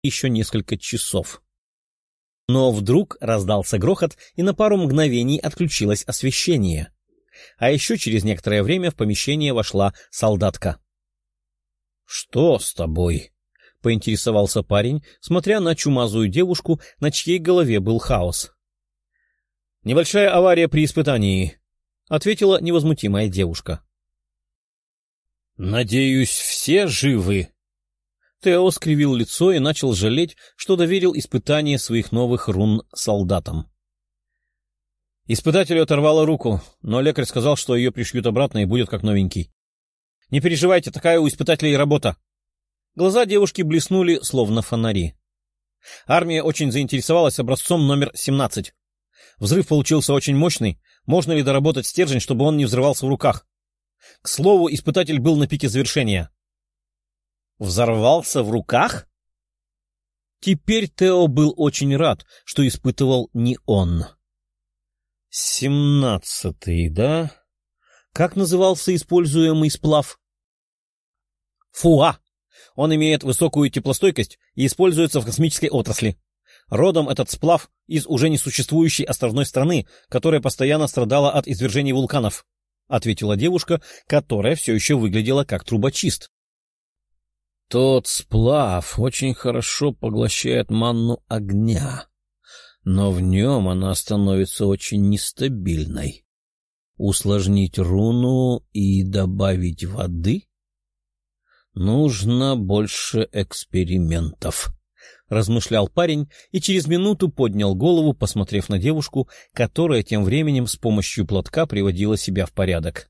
еще несколько часов. Но вдруг раздался грохот, и на пару мгновений отключилось освещение. А еще через некоторое время в помещение вошла солдатка. — Что с тобой? — поинтересовался парень, смотря на чумазую девушку, на чьей голове был хаос. — Небольшая авария при испытании, — ответила невозмутимая девушка. — Надеюсь, все живы? Тео скривил лицо и начал жалеть, что доверил испытание своих новых рун солдатам. Испытателю оторвало руку, но лекарь сказал, что ее пришьют обратно и будет как новенький. — Не переживайте, такая у испытателей работа. Глаза девушки блеснули, словно фонари. Армия очень заинтересовалась образцом номер 17. Взрыв получился очень мощный. Можно ли доработать стержень, чтобы он не взрывался в руках? К слову, испытатель был на пике завершения. Взорвался в руках? Теперь Тео был очень рад, что испытывал не он. 17-й, да? Как назывался используемый сплав? Фуа. Он имеет высокую теплостойкость и используется в космической отрасли. Родом этот сплав из уже несуществующей островной страны, которая постоянно страдала от извержений вулканов, — ответила девушка, которая все еще выглядела как трубочист. Тот сплав очень хорошо поглощает манну огня, но в нем она становится очень нестабильной. Усложнить руну и добавить воды? Нужно больше экспериментов, — размышлял парень и через минуту поднял голову, посмотрев на девушку, которая тем временем с помощью платка приводила себя в порядок.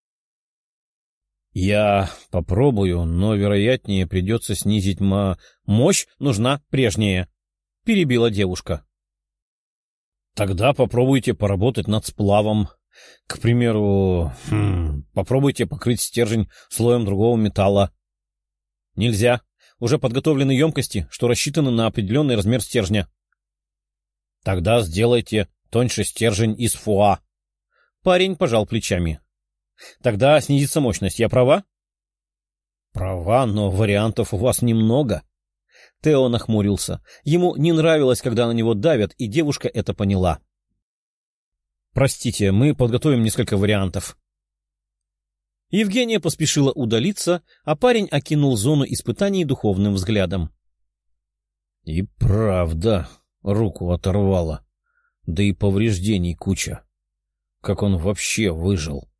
— Я попробую, но, вероятнее, придется снизить мощь нужна прежняя, — перебила девушка. — Тогда попробуйте поработать над сплавом. К примеру, попробуйте покрыть стержень слоем другого металла. — Нельзя. Уже подготовлены емкости, что рассчитаны на определенный размер стержня. — Тогда сделайте тоньше стержень из фуа. Парень пожал плечами. — Тогда снизится мощность. Я права? — Права, но вариантов у вас немного. Тео нахмурился. Ему не нравилось, когда на него давят, и девушка это поняла. — Простите, мы подготовим несколько вариантов. Евгения поспешила удалиться, а парень окинул зону испытаний духовным взглядом. — И правда, руку оторвало. Да и повреждений куча. Как он вообще выжил?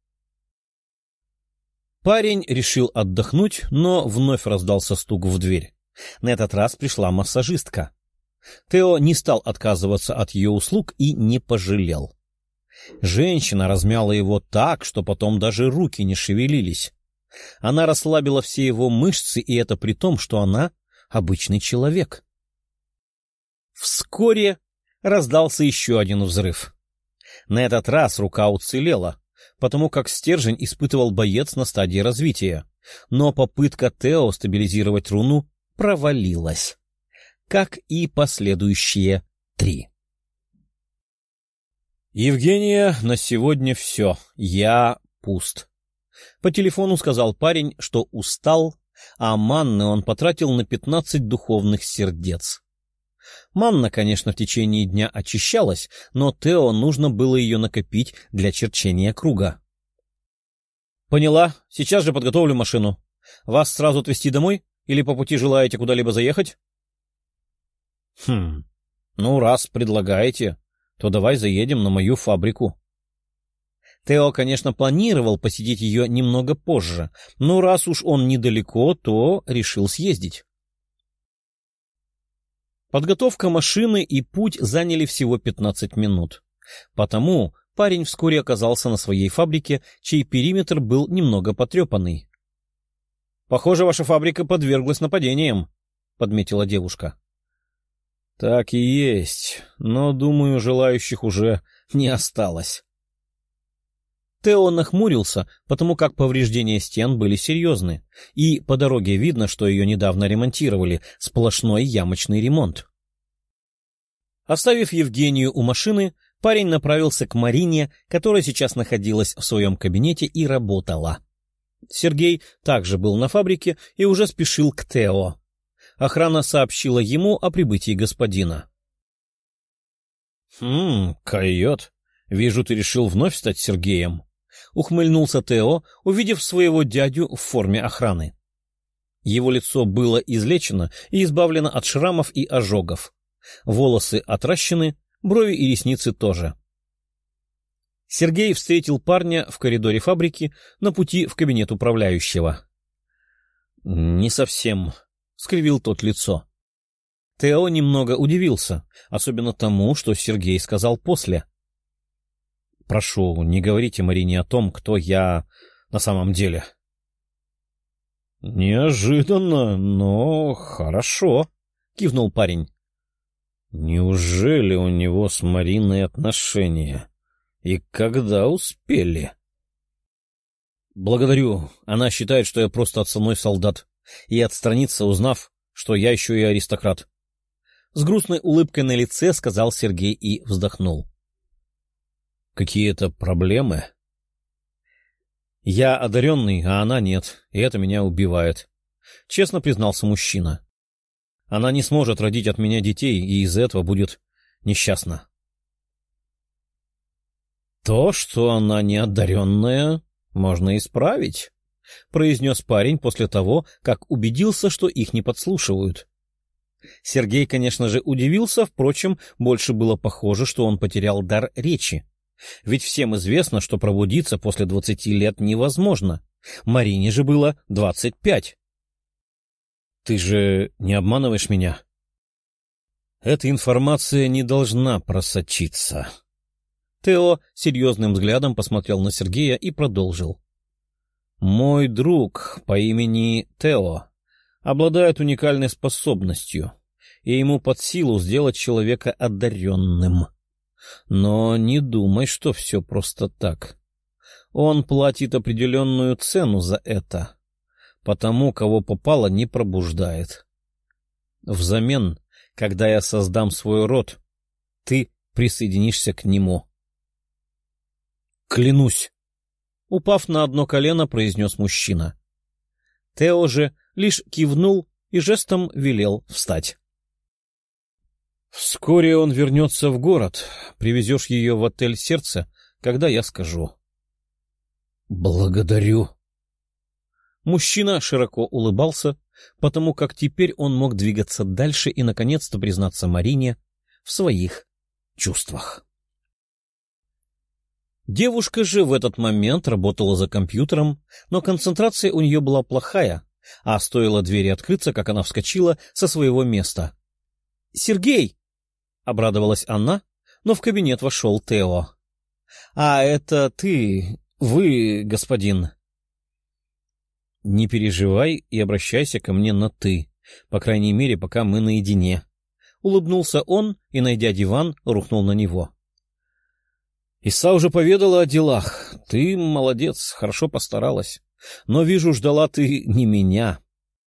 Парень решил отдохнуть, но вновь раздался стук в дверь. На этот раз пришла массажистка. Тео не стал отказываться от ее услуг и не пожалел. Женщина размяла его так, что потом даже руки не шевелились. Она расслабила все его мышцы, и это при том, что она обычный человек. Вскоре раздался еще один взрыв. На этот раз рука уцелела, потому как стержень испытывал боец на стадии развития, но попытка Тео стабилизировать руну провалилась, как и последующие 3. «Евгения, на сегодня все. Я пуст». По телефону сказал парень, что устал, а манны он потратил на 15 духовных сердец. Манна, конечно, в течение дня очищалась, но Тео нужно было ее накопить для черчения круга. «Поняла. Сейчас же подготовлю машину. Вас сразу отвезти домой или по пути желаете куда-либо заехать?» Ну, раз предлагаете, то давай заедем на мою фабрику». Тео, конечно, планировал посетить ее немного позже, но раз уж он недалеко, то решил съездить. Подготовка машины и путь заняли всего 15 минут. Потому парень вскоре оказался на своей фабрике, чей периметр был немного потрепанный. — Похоже, ваша фабрика подверглась нападениям, — подметила девушка. — Так и есть, но, думаю, желающих уже не осталось. Тео нахмурился, потому как повреждения стен были серьезны, и по дороге видно, что ее недавно ремонтировали, сплошной ямочный ремонт. Оставив Евгению у машины, парень направился к Марине, которая сейчас находилась в своем кабинете и работала. Сергей также был на фабрике и уже спешил к Тео. Охрана сообщила ему о прибытии господина. Койот, вижу, ты решил вновь стать Сергеем», — ухмыльнулся Тео, увидев своего дядю в форме охраны. Его лицо было излечено и избавлено от шрамов и ожогов. Волосы отращены, брови и ресницы тоже. Сергей встретил парня в коридоре фабрики на пути в кабинет управляющего. «Не совсем», — скривил тот лицо. Тео немного удивился, особенно тому, что Сергей сказал после. «Прошу, не говорите Марине о том, кто я на самом деле». «Неожиданно, но хорошо», — кивнул парень. «Неужели у него с Мариной отношения? И когда успели?» «Благодарю. Она считает, что я просто отставной солдат, и отстранится, узнав, что я еще и аристократ». С грустной улыбкой на лице сказал Сергей и вздохнул. «Какие-то проблемы?» «Я одаренный, а она нет, и это меня убивает», — честно признался мужчина. «Она не сможет родить от меня детей, и из-за этого будет несчастна». «То, что она не одаренная, можно исправить», — произнес парень после того, как убедился, что их не подслушивают. Сергей, конечно же, удивился, впрочем, больше было похоже, что он потерял дар речи. Ведь всем известно, что пробудиться после 20 лет невозможно. Марине же было 25. «Ты же не обманываешь меня?» «Эта информация не должна просочиться». Тео серьезным взглядом посмотрел на Сергея и продолжил. «Мой друг по имени Тео обладает уникальной способностью, и ему под силу сделать человека одаренным. Но не думай, что все просто так. Он платит определенную цену за это, потому кого попало не пробуждает. Взамен, когда я создам свой род, ты присоединишься к нему». «Клянусь!» — упав на одно колено, произнес мужчина. Тео же лишь кивнул и жестом велел встать. «Вскоре он вернется в город. Привезешь ее в отель «Сердце», когда я скажу». «Благодарю». Мужчина широко улыбался, потому как теперь он мог двигаться дальше и, наконец-то, признаться Марине в своих чувствах. Девушка же в этот момент работала за компьютером, но концентрация у нее была плохая, а стоило двери открыться, как она вскочила со своего места. «Сергей!» — обрадовалась она, но в кабинет вошел Тео. «А это вы, господин». «Не переживай и обращайся ко мне на «ты», по крайней мере, пока мы наедине». Улыбнулся он и, найдя диван, рухнул на него. «Иса уже поведала о делах. Ты молодец, хорошо постаралась. Но, вижу, ждала ты не меня».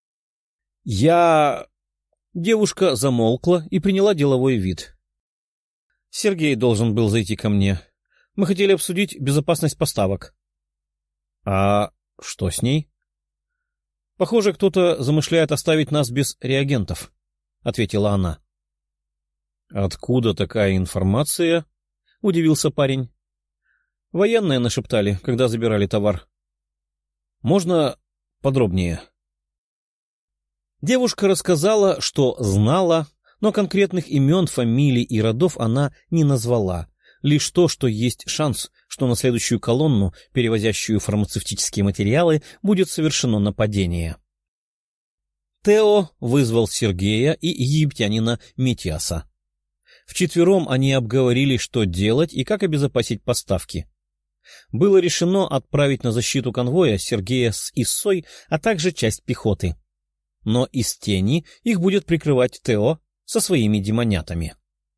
Девушка замолкла и приняла деловой вид. «Сергей должен был зайти ко мне. Мы хотели обсудить безопасность поставок». «А что с ней?» «Похоже, кто-то замышляет оставить нас без реагентов», — ответила она. «Откуда такая информация?» — удивился парень. «Военные нашептали, когда забирали товар». «Можно подробнее?» Девушка рассказала, что знала, но конкретных имен, фамилий и родов она не назвала, лишь то, что есть шанс, что на следующую колонну, перевозящую фармацевтические материалы, будет совершено нападение. Тео вызвал Сергея и египтянина Митиаса. Вчетвером они обговорили, что делать и как обезопасить поставки. Было решено отправить на защиту конвоя Сергея с Иссой, а также часть пехоты. Но из тени их будет прикрывать Тео со своими демонятами.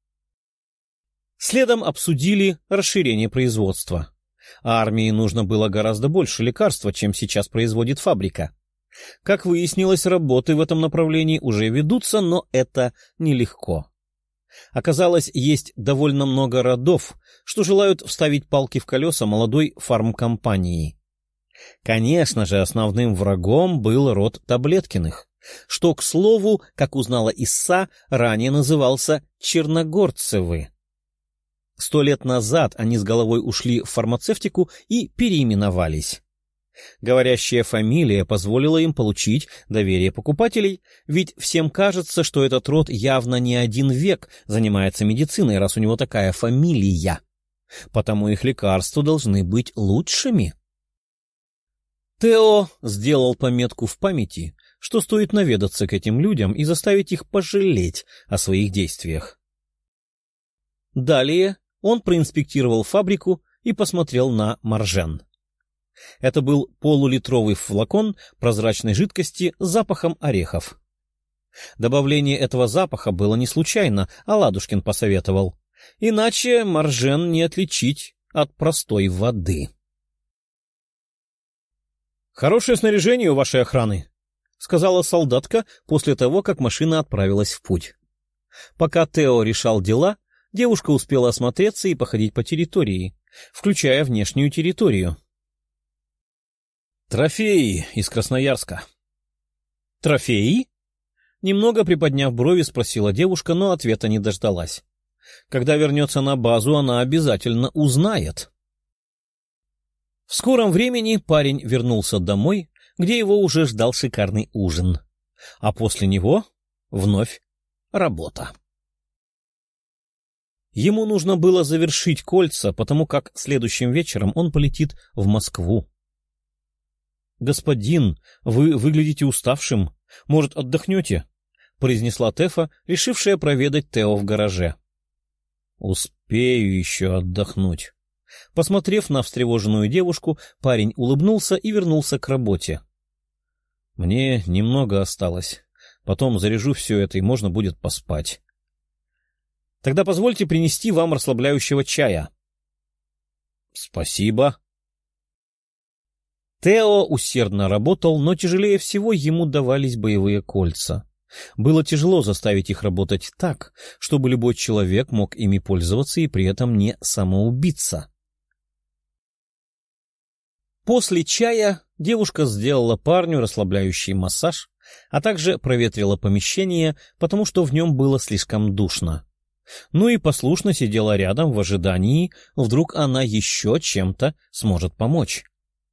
Следом обсудили расширение производства. Армии нужно было гораздо больше лекарства, чем сейчас производит фабрика. Как выяснилось, работы в этом направлении уже ведутся, но это нелегко. Оказалось, есть довольно много родов, что желают вставить палки в колеса молодой фармкомпании. Конечно же, основным врагом был род Таблеткиных, что, к слову, как узнала Исса, ранее назывался Черногорцевы. 100 лет назад они с головой ушли в фармацевтику и переименовались. Говорящая фамилия позволила им получить доверие покупателей, ведь всем кажется, что этот род явно не 1 век занимается медициной, раз у него такая фамилия. Потому их лекарства должны быть лучшими. Тео сделал пометку в памяти, что стоит наведаться к этим людям и заставить их пожалеть о своих действиях. Далее он проинспектировал фабрику и посмотрел на маржен. Это был полулитровый флакон прозрачной жидкости с запахом орехов. Добавление этого запаха было не случайно, а Ладушкин посоветовал. Иначе маржен не отличить от простой воды. «Хорошее снаряжение у вашей охраны», — сказала солдатка после того, как машина отправилась в путь. Пока Тео решал дела, девушка успела осмотреться и походить по территории, включая внешнюю территорию. «Трофеи из Красноярска». «Трофеи?» Немного приподняв брови, спросила девушка, но ответа не дождалась. Когда вернется на базу, она обязательно узнает. В скором времени парень вернулся домой, где его уже ждал шикарный ужин. А после него вновь работа. Ему нужно было завершить кольца, потому как следующим вечером он полетит в Москву. «Господин, вы выглядите уставшим. Может, отдохнете?» — произнесла Тефа, решившая проведать Тео в гараже. «Успею еще отдохнуть». Посмотрев на встревоженную девушку, парень улыбнулся и вернулся к работе. «Мне немного осталось. Потом заряжу все это, и можно будет поспать. Тогда позвольте принести вам расслабляющего чая». «Спасибо». Тео усердно работал, но тяжелее всего ему давались боевые кольца. Было тяжело заставить их работать так, чтобы любой человек мог ими пользоваться и при этом не самоубиться. После чая девушка сделала парню расслабляющий массаж, а также проветрила помещение, потому что в нем было слишком душно. Ну и послушно сидела рядом в ожидании, вдруг она еще чем-то сможет помочь.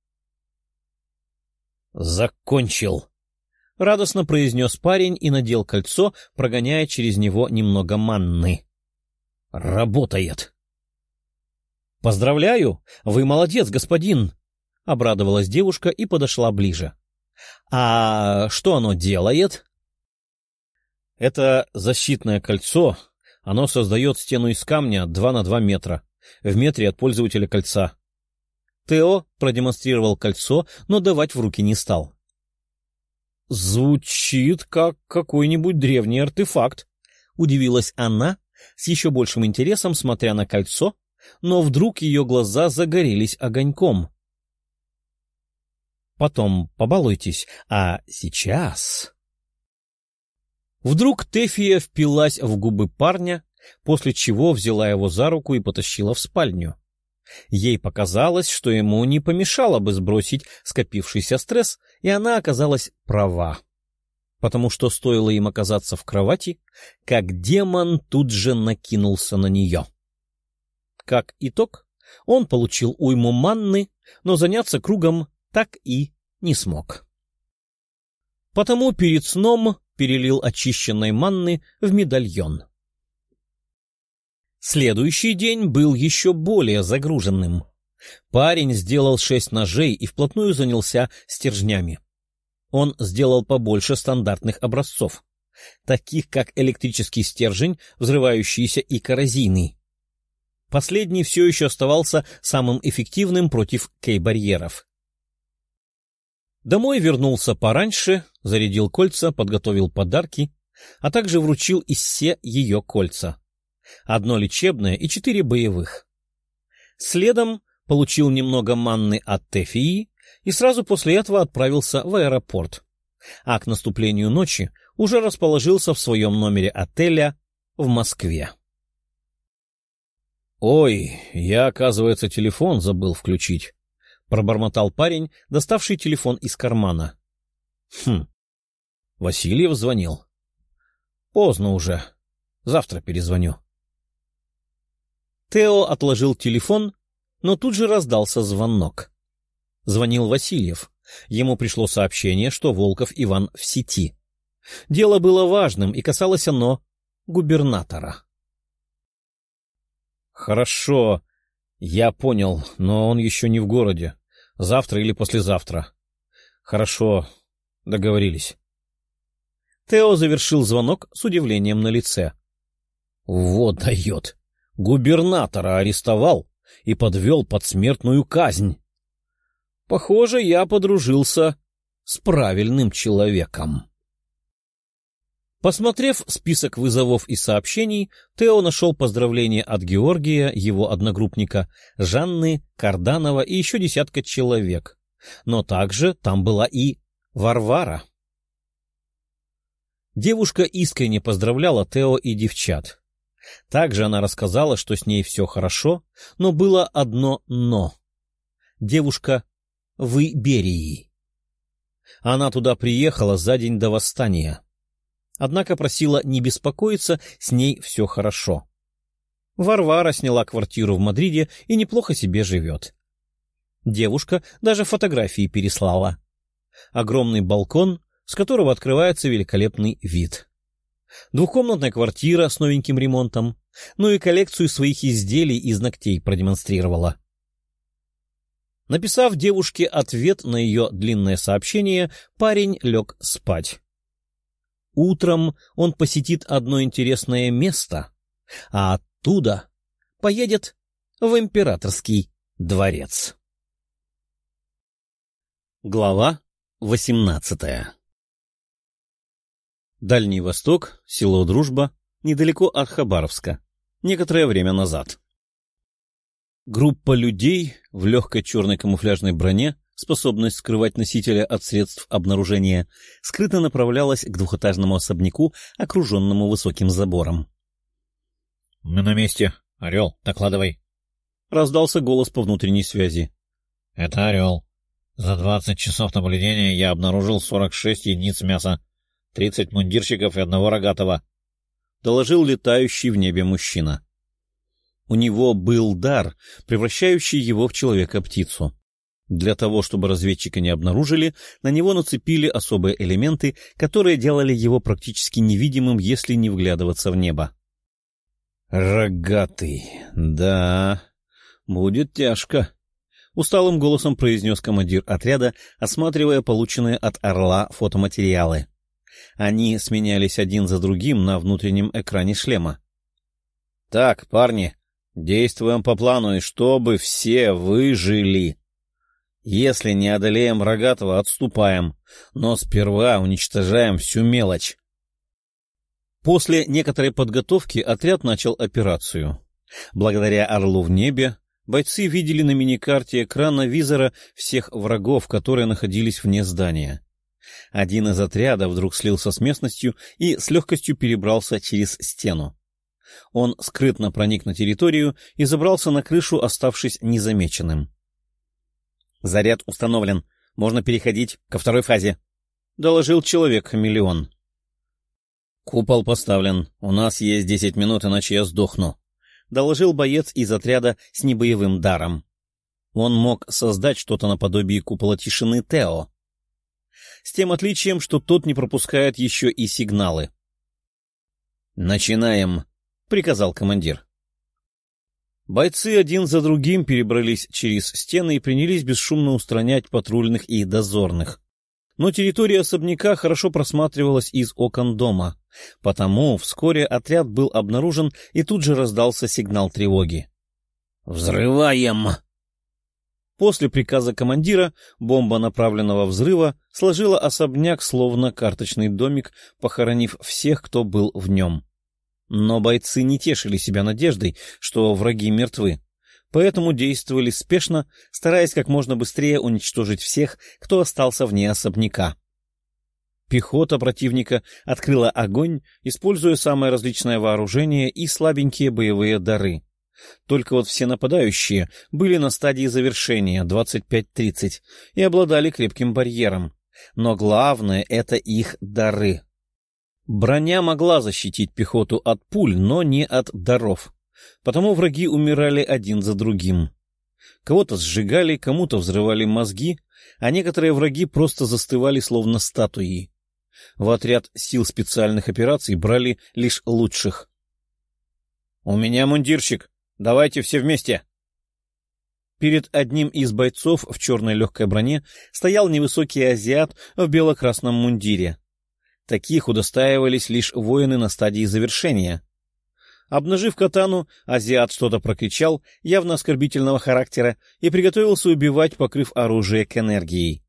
«Закончил!» — радостно произнес парень и надел кольцо, прогоняя через него немного манны. «Работает!» «Поздравляю! Вы молодец, господин!» — обрадовалась девушка и подошла ближе. «А что оно делает?» «Это защитное кольцо. Оно создает стену из камня 2 на 2 метра, в метре от пользователя кольца». Тео продемонстрировал кольцо, но давать в руки не стал. «Звучит как какой-нибудь древний артефакт», — удивилась она, с еще большим интересом смотря на кольцо, но вдруг ее глаза загорелись огоньком. «Потом побалуйтесь, а сейчас...» Вдруг Тефия впилась в губы парня, после чего взяла его за руку и потащила в спальню. Ей показалось, что ему не помешало бы сбросить скопившийся стресс, и она оказалась права. Потому что стоило им оказаться в кровати, как демон тут же накинулся на нее. Как итог, он получил уйму манны, но заняться кругом так и не смог. Потому перед сном перелил очищенной манны в медальон. Следующий день был еще более загруженным. Парень сделал 6 ножей и вплотную занялся стержнями. Он сделал побольше стандартных образцов, таких как электрический стержень, взрывающийся и коррозийный. Последний все еще оставался самым эффективным против кей-барьеров. Домой вернулся пораньше, зарядил кольца, подготовил подарки, а также вручил Иссе ее кольца. 1 лечебное и 4 боевых. Следом получил немного манны от Тефии и сразу после этого отправился в аэропорт, а к наступлению ночи уже расположился в своем номере отеля в Москве. «Ой, я, оказывается, телефон забыл включить», — пробормотал парень, доставший телефон из кармана. Васильев звонил. Поздно уже. Завтра перезвоню. Тео отложил телефон, но тут же раздался звонок. Звонил Васильев. Ему пришло сообщение, что Волков Иван в сети. Дело было важным, и касалось оно губернатора. «Хорошо, я понял, но он еще не в городе. Завтра или послезавтра. Хорошо, договорились». Тео завершил звонок с удивлением на лице. «Вот дает! Губернатора арестовал и подвел под смертную казнь. Похоже, я подружился с правильным человеком». Посмотрев список вызовов и сообщений, Тео нашел поздравления от Георгия, его одногруппника, Жанны, Карданова и еще десятка человек. Но также там была и Варвара. Девушка искренне поздравляла Тео и девчат. Также она рассказала, что с ней все хорошо, но было одно «но». Девушка в Иберии. Она туда приехала за день до восстания. Однако просила не беспокоиться, с ней все хорошо. Варвара сняла квартиру в Мадриде и неплохо себе живет. Девушка даже фотографии переслала. Огромный балкон, с которого открывается великолепный вид. Двухкомнатная квартира с новеньким ремонтом, ну и коллекцию своих изделий из ногтей продемонстрировала. Написав девушке ответ на ее длинное сообщение, парень лег спать. Утром он посетит одно интересное место, а оттуда поедет в императорский дворец. Глава 18. Дальний Восток, село Дружба, недалеко от Хабаровска, некоторое время назад. Группа людей в легкой черной камуфляжной броне, способность скрывать носителя от средств обнаружения, скрыто направлялась к двухэтажному особняку, окруженному высоким забором. — Мы на месте. Орел, докладывай. — раздался голос по внутренней связи. — Это Орел. За 20 часов наблюдения я обнаружил 46 единиц мяса, 30 мундирщиков и одного рогатого, — доложил летающий в небе мужчина. У него был дар, превращающий его в человека-птицу. Для того, чтобы разведчика не обнаружили, на него нацепили особые элементы, которые делали его практически невидимым, если не вглядываться в небо. «Рогатый, да, будет тяжко», — усталым голосом произнес командир отряда, осматривая полученные от «Орла» фотоматериалы. Они сменялись один за другим на внутреннем экране шлема. «Так, парни, действуем по плану, и чтобы все выжили. Если не одолеем Рогатого, отступаем, но сперва уничтожаем всю мелочь». После некоторой подготовки отряд начал операцию. Благодаря «Орлу в небе» бойцы видели на миникарте экрана визора всех врагов, которые находились вне здания. Один из отряда вдруг слился с местностью и с легкостью перебрался через стену. Он скрытно проник на территорию и забрался на крышу, оставшись незамеченным. «Заряд установлен. Можно переходить ко второй фазе», — доложил человек-хамелеон. «Купол поставлен. У нас есть 10 минут, иначе я сдохну», — доложил боец из отряда с небоевым даром. Он мог создать что-то наподобие купола тишины Тео, с тем отличием, что тот не пропускает еще и сигналы. «Начинаем», — приказал командир. Бойцы один за другим перебрались через стены и принялись бесшумно устранять патрульных и дозорных. Но территория особняка хорошо просматривалась из окон дома, потому вскоре отряд был обнаружен, и тут же раздался сигнал тревоги. «Взрываем!» После приказа командира бомба направленного взрыва сложила особняк, словно карточный домик, похоронив всех, кто был в нем. Но бойцы не тешили себя надеждой, что враги мертвы, поэтому действовали спешно, стараясь как можно быстрее уничтожить всех, кто остался вне особняка. Пехота противника открыла огонь, используя самое различное вооружение и слабенькие боевые дары. Только вот все нападающие были на стадии завершения 25-30 и обладали крепким барьером, Но главное — это их дары. Броня могла защитить пехоту от пуль, но не от даров. Потому враги умирали один за другим. Кого-то сжигали, кому-то взрывали мозги, а некоторые враги просто застывали, словно статуи. В отряд сил специальных операций брали лишь лучших. — У меня мундирщик. Давайте все вместе. Перед одним из бойцов в черной легкой броне стоял невысокий азиат в бело-красном мундире. Таких удостаивались лишь воины на стадии завершения. Обнажив катану, азиат что-то прокричал, явно оскорбительного характера, и приготовился убивать, покрыв оружие к энергии.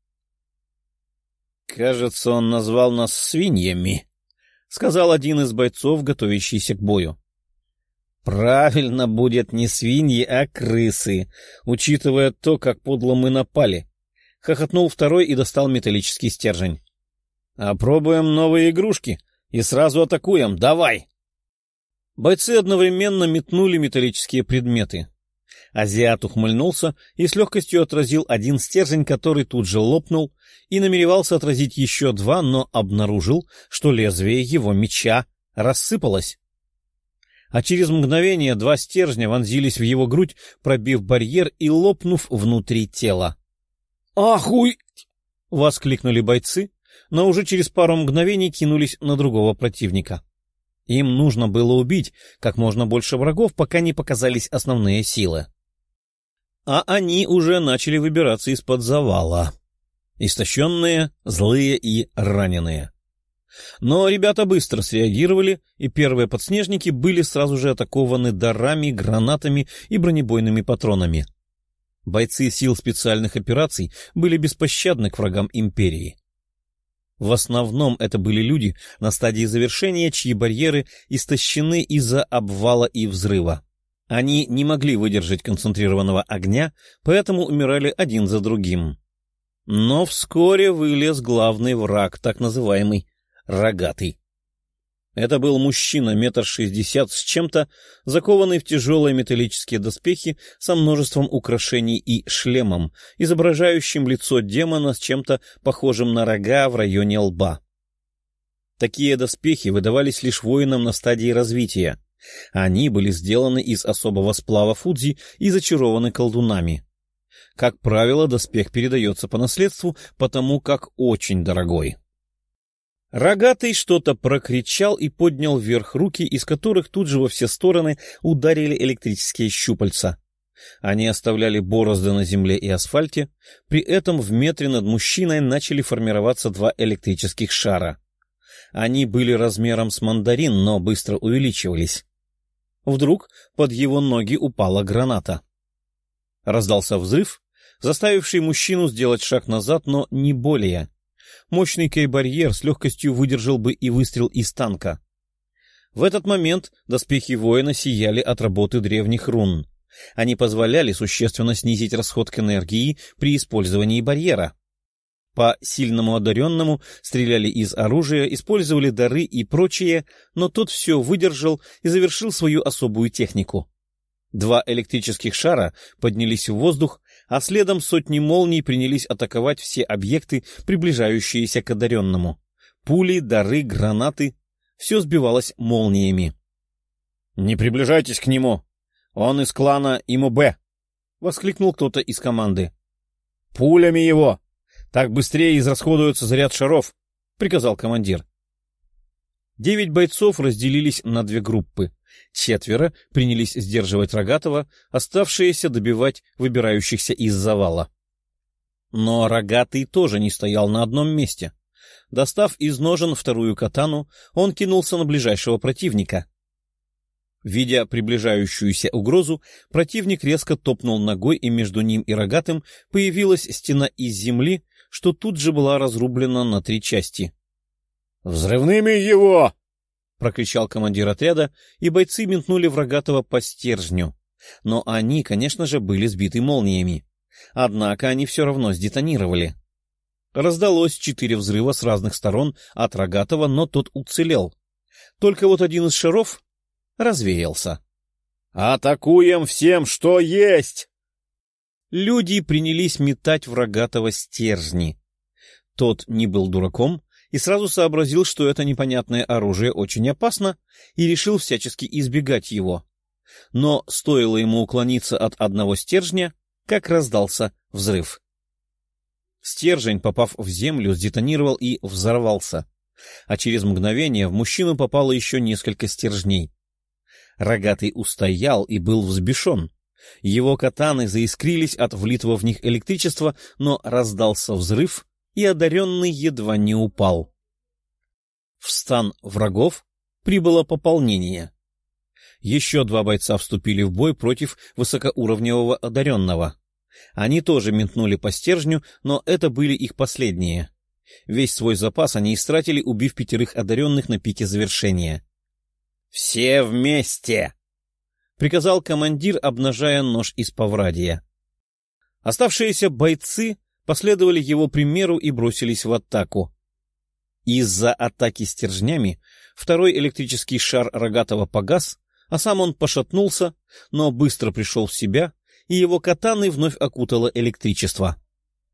«Кажется, он назвал нас свиньями», — сказал один из бойцов, готовящийся к бою. «Правильно будет не свиньи, а крысы, учитывая то, как подло мы напали», — хохотнул второй и достал металлический стержень. «Опробуем новые игрушки и сразу атакуем, давай!» Бойцы одновременно метнули металлические предметы. Азиат ухмыльнулся и с легкостью отразил один стержень, который тут же лопнул, и намеревался отразить еще два, но обнаружил, что лезвие его меча рассыпалось. А через мгновение два стержня вонзились в его грудь, пробив барьер и лопнув внутри тела. «Ахуй!» — воскликнули бойцы, но уже через пару мгновений кинулись на другого противника. Им нужно было убить как можно больше врагов, пока не показались основные силы. А они уже начали выбираться из-под завала. Истощенные, злые и раненые. Но ребята быстро среагировали, и первые подснежники были сразу же атакованы дарами, гранатами и бронебойными патронами. Бойцы сил специальных операций были беспощадны к врагам империи. В основном это были люди на стадии завершения, чьи барьеры истощены из-за обвала и взрыва. Они не могли выдержать концентрированного огня, поэтому умирали один за другим. Но вскоре вылез главный враг, так называемый Рогатый. Это был мужчина 1,60 м с чем-то, закованный в тяжелые металлические доспехи со множеством украшений и шлемом, изображающим лицо демона с чем-то похожим на рога в районе лба. Такие доспехи выдавались лишь воинам на стадии развития. Они были сделаны из особого сплава фудзи и зачарованы колдунами. Как правило, доспех передается по наследству, потому как очень дорогой. Рогатый что-то прокричал и поднял вверх руки, из которых тут же во все стороны ударили электрические щупальца. Они оставляли борозды на земле и асфальте, при этом в метре над мужчиной начали формироваться два электрических шара. Они были размером с мандарин, но быстро увеличивались. Вдруг под его ноги упала граната. Раздался взрыв, заставивший мужчину сделать шаг назад, но не более. Мощный кей-барьер с легкостью выдержал бы и выстрел из танка. В этот момент доспехи воина сияли от работы древних рун. Они позволяли существенно снизить расход к энергии при использовании барьера. По сильному одаренному стреляли из оружия, использовали дары и прочее, но тот все выдержал и завершил свою особую технику. Два электрических шара поднялись в воздух, а следом сотни молний принялись атаковать все объекты, приближающиеся к одаренному. Пули, дары, гранаты — все сбивалось молниями. — Не приближайтесь к нему! Он из клана Имобе! — воскликнул кто-то из команды. — Пулями его! Так быстрее израсходуется заряд шаров! — приказал командир. 9 бойцов разделились на 2 группы. 4 принялись сдерживать Рогатого, оставшиеся добивать выбирающихся из завала. Но Рогатый тоже не стоял на одном месте. Достав из ножен вторую катану, он кинулся на ближайшего противника. Видя приближающуюся угрозу, противник резко топнул ногой, и между ним и Рогатым появилась стена из земли, что тут же была разрублена на 3 части. «Взрывными его!» — прокричал командир отряда, и бойцы метнули в Рогатого по стержню. Но они, конечно же, были сбиты молниями. Однако они все равно сдетонировали. Раздалось 4 взрыва с разных сторон от Рогатого, но тот уцелел. Только вот один из шаров развеялся. «Атакуем всем, что есть!» Люди принялись метать в Рогатого стержни. Тот не был дураком и сразу сообразил, что это непонятное оружие очень опасно, и решил всячески избегать его. Но стоило ему уклониться от одного стержня, как раздался взрыв. Стержень, попав в землю, сдетонировал и взорвался, а через мгновение в мужчину попало еще несколько стержней. Рогатый устоял и был взбешен. Его катаны заискрились от влитого в них электричества, но раздался взрыв, и одаренный едва не упал. В стан врагов прибыло пополнение. Еще 2 бойца вступили в бой против высокоуровневого одаренного. Они тоже метнули по стержню, но это были их последние. Весь свой запас они истратили, убив 5 одаренных на пике завершения. «Все вместе!» — приказал командир, обнажая нож из поврадия. Оставшиеся бойцы последовали его примеру и бросились в атаку. Из-за атаки стержнями 2-й электрический шар Рогатого погас, а сам он пошатнулся, но быстро пришел в себя, и его катаны вновь окутало электричество.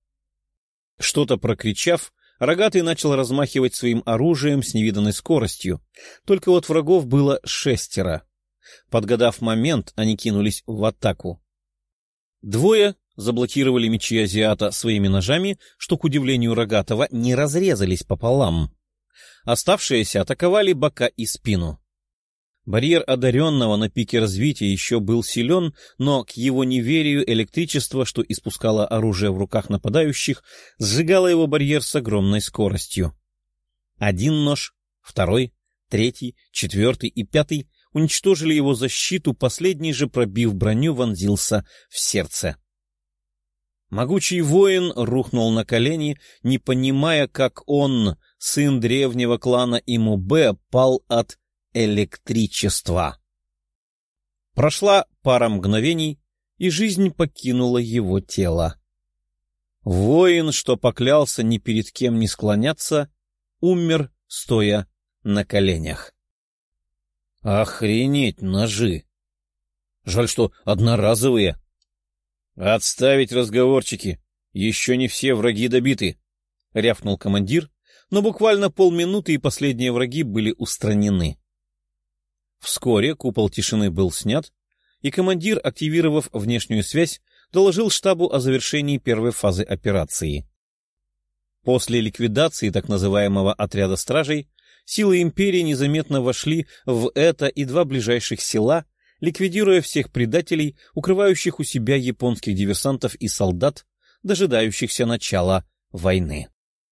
Что-то прокричав, Рогатый начал размахивать своим оружием с невиданной скоростью, только вот врагов было 6. Подгадав момент, они кинулись в атаку. 2 заблокировали мечи азиата своими ножами, что, к удивлению Рогатого, не разрезались пополам. Оставшиеся атаковали бока и спину. Барьер одаренного на пике развития еще был силен, но к его неверию электричество, что испускало оружие в руках нападающих, сжигало его барьер с огромной скоростью. 1 нож, 2, 3, 4 и 5 уничтожили его защиту, последний же, пробив броню, вонзился в сердце. Могучий воин рухнул на колени, не понимая, как он, сын древнего клана Имубе, пал от электричества. Прошла пара мгновений, и жизнь покинула его тело. Воин, что поклялся ни перед кем не склоняться, умер, стоя на коленях. Охренеть ножи! Жаль, что одноразовые. Отставить разговорчики, еще не все враги добиты, — рявкнул командир, но буквально полминуты, и последние враги были устранены. Вскоре купол тишины был снят, и командир, активировав внешнюю связь, доложил штабу о завершении первой фазы операции. После ликвидации так называемого отряда стражей силы империи незаметно вошли в это и 2 ближайших села, ликвидируя всех предателей, укрывающих у себя японских диверсантов и солдат, дожидающихся начала войны.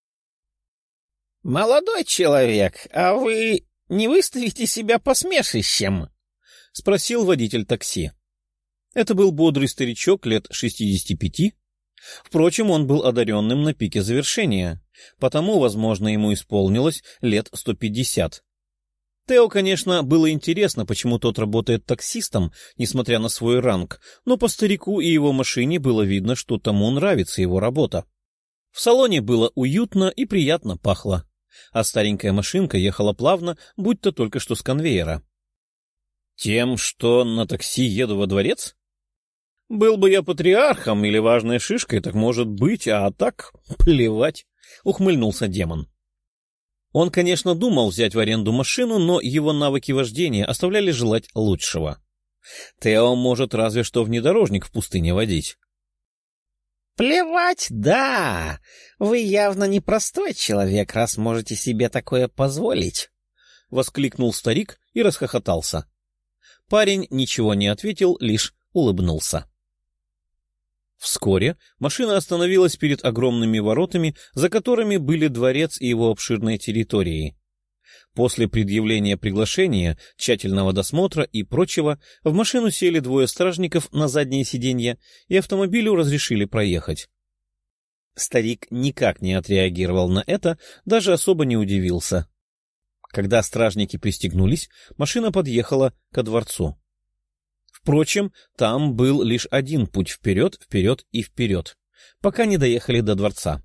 «Молодой человек, а вы не выставите себя посмешищем?» — спросил водитель такси. Это был бодрый старичок лет 65. Впрочем, он был одаренным на пике завершения, потому, возможно, ему исполнилось лет 150. Тео, конечно, было интересно, почему тот работает таксистом, несмотря на свой ранг, но по старику и его машине было видно, что тому нравится его работа. В салоне было уютно и приятно пахло, а старенькая машинка ехала плавно, будто только что с конвейера. Тем, что на такси еду во дворец? Был бы я патриархом или важной шишкой, так может быть, а так плевать, — ухмыльнулся демон. Он, конечно, думал взять в аренду машину, но его навыки вождения оставляли желать лучшего. Тео может разве что внедорожник в пустыне водить. «Плевать, да! Вы явно непростой человек, раз можете себе такое позволить!» — воскликнул старик и расхохотался. Парень ничего не ответил, лишь улыбнулся. Вскоре машина остановилась перед огромными воротами, за которыми были дворец и его обширные территории. После предъявления приглашения, тщательного досмотра и прочего, в машину сели 2 стражников на заднее сиденье, и автомобилю разрешили проехать. Старик никак не отреагировал на это, даже особо не удивился. Когда стражники пристегнулись, машина подъехала ко дворцу. Впрочем, там был лишь один путь — вперед, вперед и вперед, пока не доехали до дворца.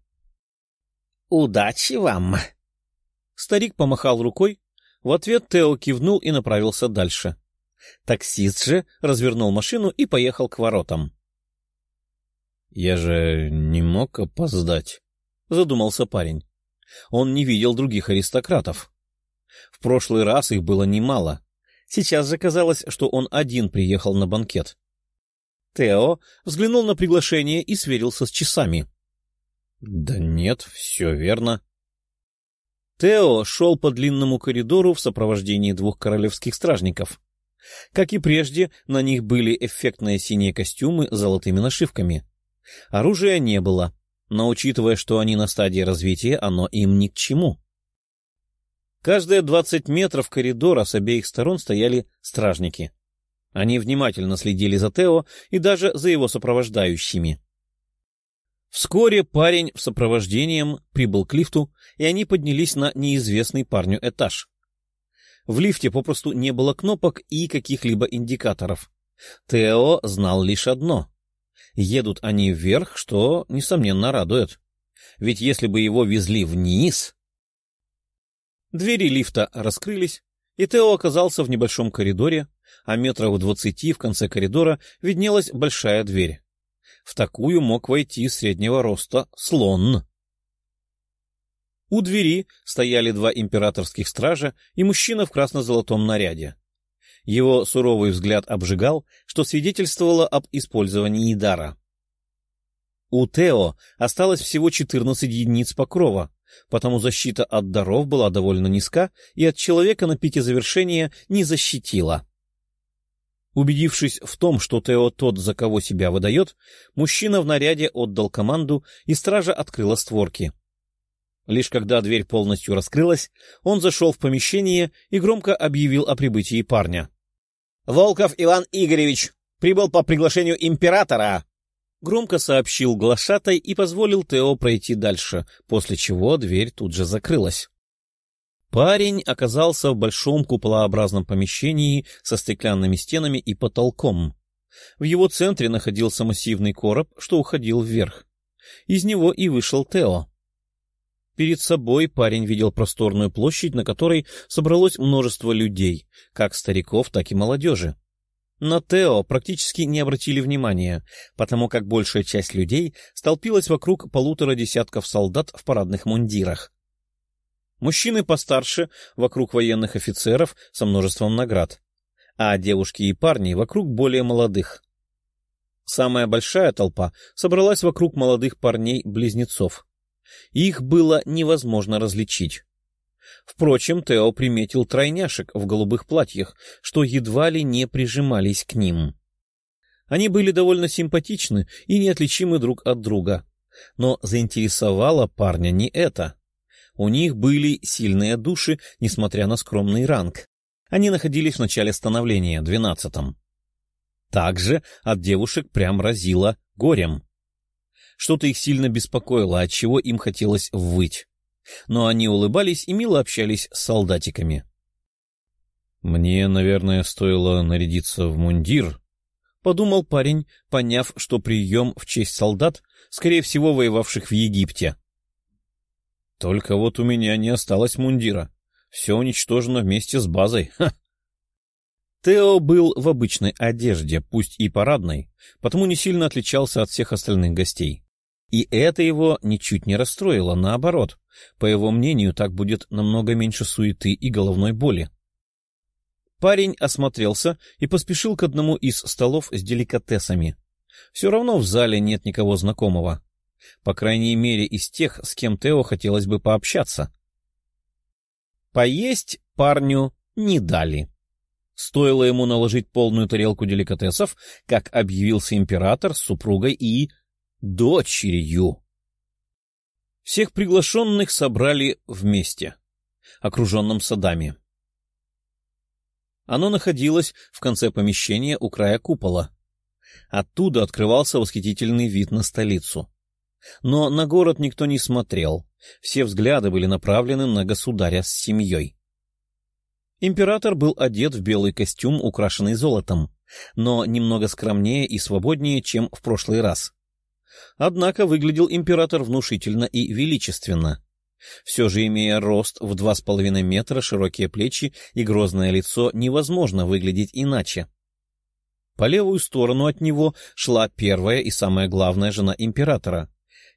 «Удачи вам!» Старик помахал рукой, в ответ Тео кивнул и направился дальше. Таксист же развернул машину и поехал к воротам. — Я же не мог опоздать, — задумался парень. Он не видел других аристократов. В прошлый раз их было немало. Сейчас же казалось, что он один приехал на банкет. Тео взглянул на приглашение и сверился с часами. Да нет, все верно. Тео шел по длинному коридору в сопровождении 2 королевских стражников. Как и прежде, на них были эффектные синие костюмы с золотыми нашивками. Оружия не было, но, учитывая, что они на стадии развития, оно им ни к чему. Каждые 20 метров коридора с обеих сторон стояли стражники. Они внимательно следили за Тео и даже за его сопровождающими. Вскоре парень в сопровождением прибыл к лифту, и они поднялись на неизвестный парню этаж. В лифте попросту не было кнопок и каких-либо индикаторов. Тео знал лишь одно. Едут они вверх, что, несомненно, радует. Ведь если бы его везли вниз... Двери лифта раскрылись, и Тео оказался в небольшом коридоре, а метрах в 20 в конце коридора виднелась большая дверь. В такую мог войти среднего роста слон. У двери стояли 2 императорских стража и мужчина в красно-золотом наряде. Его суровый взгляд обжигал, что свидетельствовало об использовании дара. У Тео осталось всего 14 единиц покрова, потому защита от даров была довольно низка и от человека на пике завершения не защитила. Убедившись в том, что Тео тот, за кого себя выдает, мужчина в наряде отдал команду, и стража открыла створки. Лишь когда дверь полностью раскрылась, он зашел в помещение и громко объявил о прибытии парня. — Волков Иван Игоревич прибыл по приглашению императора! — громко сообщил глашатай и позволил Тео пройти дальше, после чего дверь тут же закрылась. Парень оказался в большом куполообразном помещении со стеклянными стенами и потолком. В его центре находился массивный короб, что уходил вверх. Из него и вышел Тео. Перед собой парень видел просторную площадь, на которой собралось множество людей, как стариков, так и молодежи. На Тео практически не обратили внимания, потому как большая часть людей столпилась вокруг 1,5 десятков солдат в парадных мундирах. Мужчины постарше вокруг военных офицеров со множеством наград, а девушки и парни вокруг более молодых. Самая большая толпа собралась вокруг молодых парней-близнецов. Их было невозможно различить. Впрочем, Тео приметил тройняшек в голубых платьях, что едва ли не прижимались к ним. Они были довольно симпатичны и неотличимы друг от друга. Но заинтересовало парня не это. У них были сильные души, несмотря на скромный ранг. Они находились в начале становления, 12-м. Также от девушек прям разило горем. Что-то их сильно беспокоило, отчего им хотелось выть. Но они улыбались и мило общались с солдатиками. «Мне, наверное, стоило нарядиться в мундир», — подумал парень, поняв, что прием в честь солдат, скорее всего, воевавших в Египте. «Только вот у меня не осталось мундира. Все уничтожено вместе с базой. Ха!» Тео был в обычной одежде, пусть и парадной, потому не сильно отличался от всех остальных гостей. И это его ничуть не расстроило, наоборот. По его мнению, так будет намного меньше суеты и головной боли. Парень осмотрелся и поспешил к одному из столов с деликатесами. Все равно в зале нет никого знакомого. По крайней мере, из тех, с кем Тео хотелось бы пообщаться. Поесть парню не дали. Стоило ему наложить полную тарелку деликатесов, как объявился император с супругой и дочерью. Всех приглашенных собрали вместе, окруженном садами. Оно находилось в конце помещения у края купола. Оттуда открывался восхитительный вид на столицу. Но на город никто не смотрел, все взгляды были направлены на государя с семьей. Император был одет в белый костюм, украшенный золотом, но немного скромнее и свободнее, чем в прошлый раз. Однако выглядел император внушительно и величественно. Все же, имея рост в 2,5 метра, широкие плечи и грозное лицо, невозможно выглядеть иначе. По левую сторону от него шла первая и самая главная жена императора.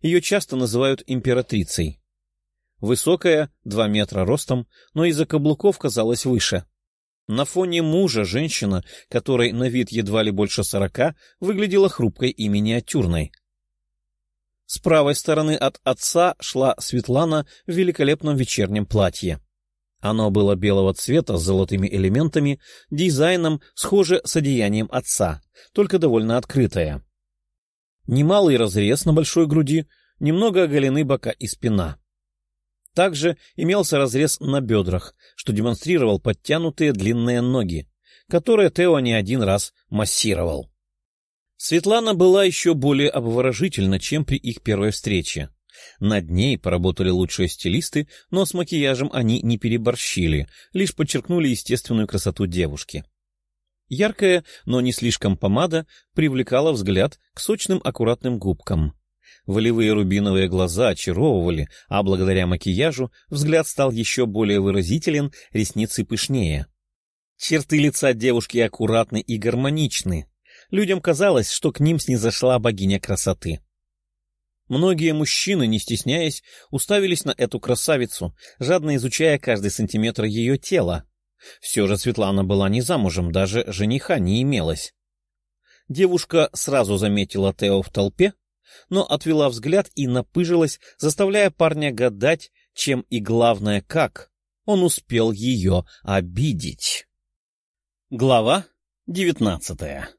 Ее часто называют императрицей. Высокая, 2 метра ростом, но из-за каблуков казалась выше. На фоне мужа женщина, которой на вид едва ли больше 40, выглядела хрупкой и миниатюрной. С правой стороны от отца шла Светлана в великолепном вечернем платье. Оно было белого цвета с золотыми элементами, дизайном схоже с одеянием отца, только довольно открытое. Немалый разрез на большой груди, немного оголены бока и спина. Также имелся разрез на бедрах, что демонстрировал подтянутые длинные ноги, которые Тео не один раз массировал. Светлана была еще более обворожительна, чем при их первой встрече. Над ней поработали лучшие стилисты, но с макияжем они не переборщили, лишь подчеркнули естественную красоту девушки. Яркая, но не слишком помада привлекала взгляд к сочным аккуратным губкам. Волевые рубиновые глаза очаровывали, а благодаря макияжу взгляд стал еще более выразителен, ресницы пышнее. Черты лица девушки аккуратны и гармоничны. Людям казалось, что к ним снизошла богиня красоты. Многие мужчины, не стесняясь, уставились на эту красавицу, жадно изучая каждый сантиметр ее тела. Все же Светлана была не замужем, даже жениха не имелось. Девушка сразу заметила Тео в толпе, но отвела взгляд и напыжилась, заставляя парня гадать, чем и, главное, как он успел ее обидеть. Глава 19.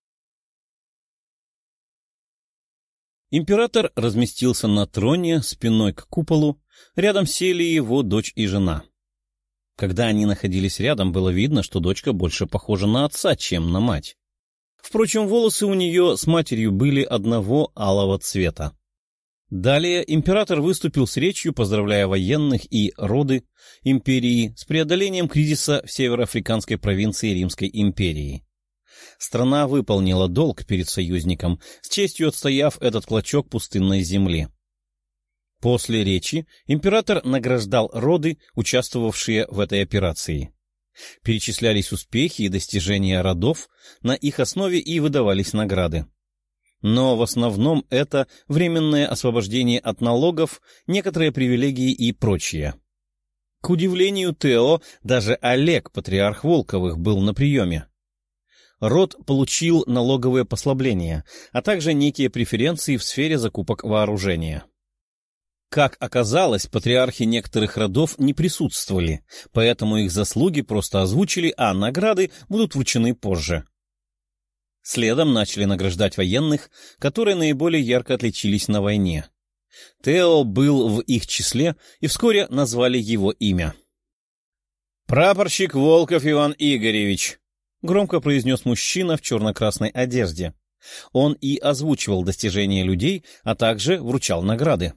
Император разместился на троне спиной к куполу, рядом сели его дочь и жена. Когда они находились рядом, было видно, что дочка больше похожа на отца, чем на мать. Впрочем, волосы у нее с матерью были одного алого цвета. Далее император выступил с речью, поздравляя военных и роды империи с преодолением кризиса в североафриканской провинции Римской империи. Страна выполнила долг перед союзником, с честью отстояв этот клочок пустынной земли. После речи император награждал роды, участвовавшие в этой операции. Перечислялись успехи и достижения родов, на их основе и выдавались награды. Но в основном это временное освобождение от налогов, некоторые привилегии и прочее. К удивлению Тео, даже Олег, патриарх Волковых, был на приеме. Род получил налоговые послабления, а также некие преференции в сфере закупок вооружения. Как оказалось, патриархи некоторых родов не присутствовали, поэтому их заслуги просто озвучили, а награды будут вручены позже. Следом начали награждать военных, которые наиболее ярко отличились на войне. Тео был в их числе, и вскоре назвали его имя. «Прапорщик Волков Иван Игоревич», — громко произнес мужчина в черно-красной одежде. Он и озвучивал достижения людей, а также вручал награды.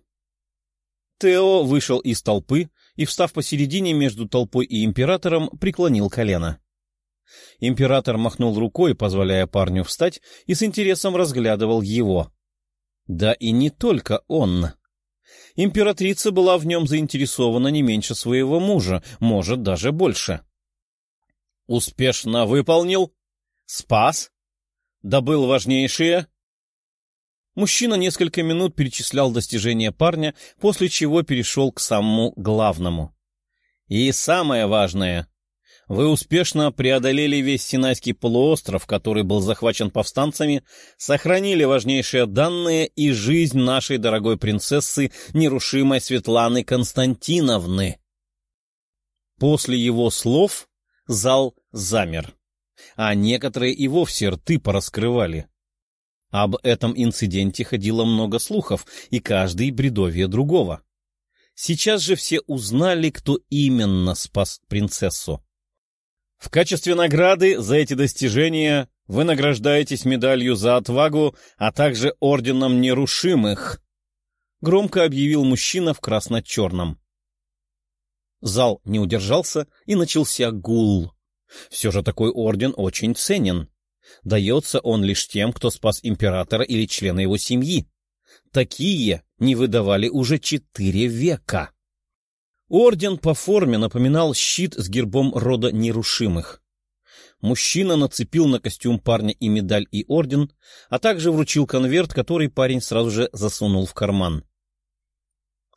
Тео вышел из толпы и, встав посередине между толпой и императором, преклонил колено. Император махнул рукой, позволяя парню встать, и с интересом разглядывал его. Да и не только он. Императрица была в нем заинтересована не меньше своего мужа, может, даже больше. Успешно выполнил? Спас? Добыл важнейшее? Мужчина несколько минут перечислял достижения парня, после чего перешел к самому главному. И самое важное. Вы успешно преодолели весь Синайский полуостров, который был захвачен повстанцами, сохранили важнейшие данные и жизнь нашей дорогой принцессы, нерушимой Светланы Константиновны. После его слов зал замер, а некоторые и вовсе рты пораскрывали. Об этом инциденте ходило много слухов, и каждый бредовье другого. Сейчас же все узнали, кто именно спас принцессу. В качестве награды за эти достижения вы награждаетесь медалью за отвагу, а также орденом нерушимых, — громко объявил мужчина в красно-черном. Зал не удержался, и начался гул. Все же такой орден очень ценен. Дается он лишь тем, кто спас императора или члена его семьи. Такие не выдавали уже 4 века. Орден по форме напоминал щит с гербом рода нерушимых. Мужчина нацепил на костюм парня и медаль, и орден, а также вручил конверт, который парень сразу же засунул в карман.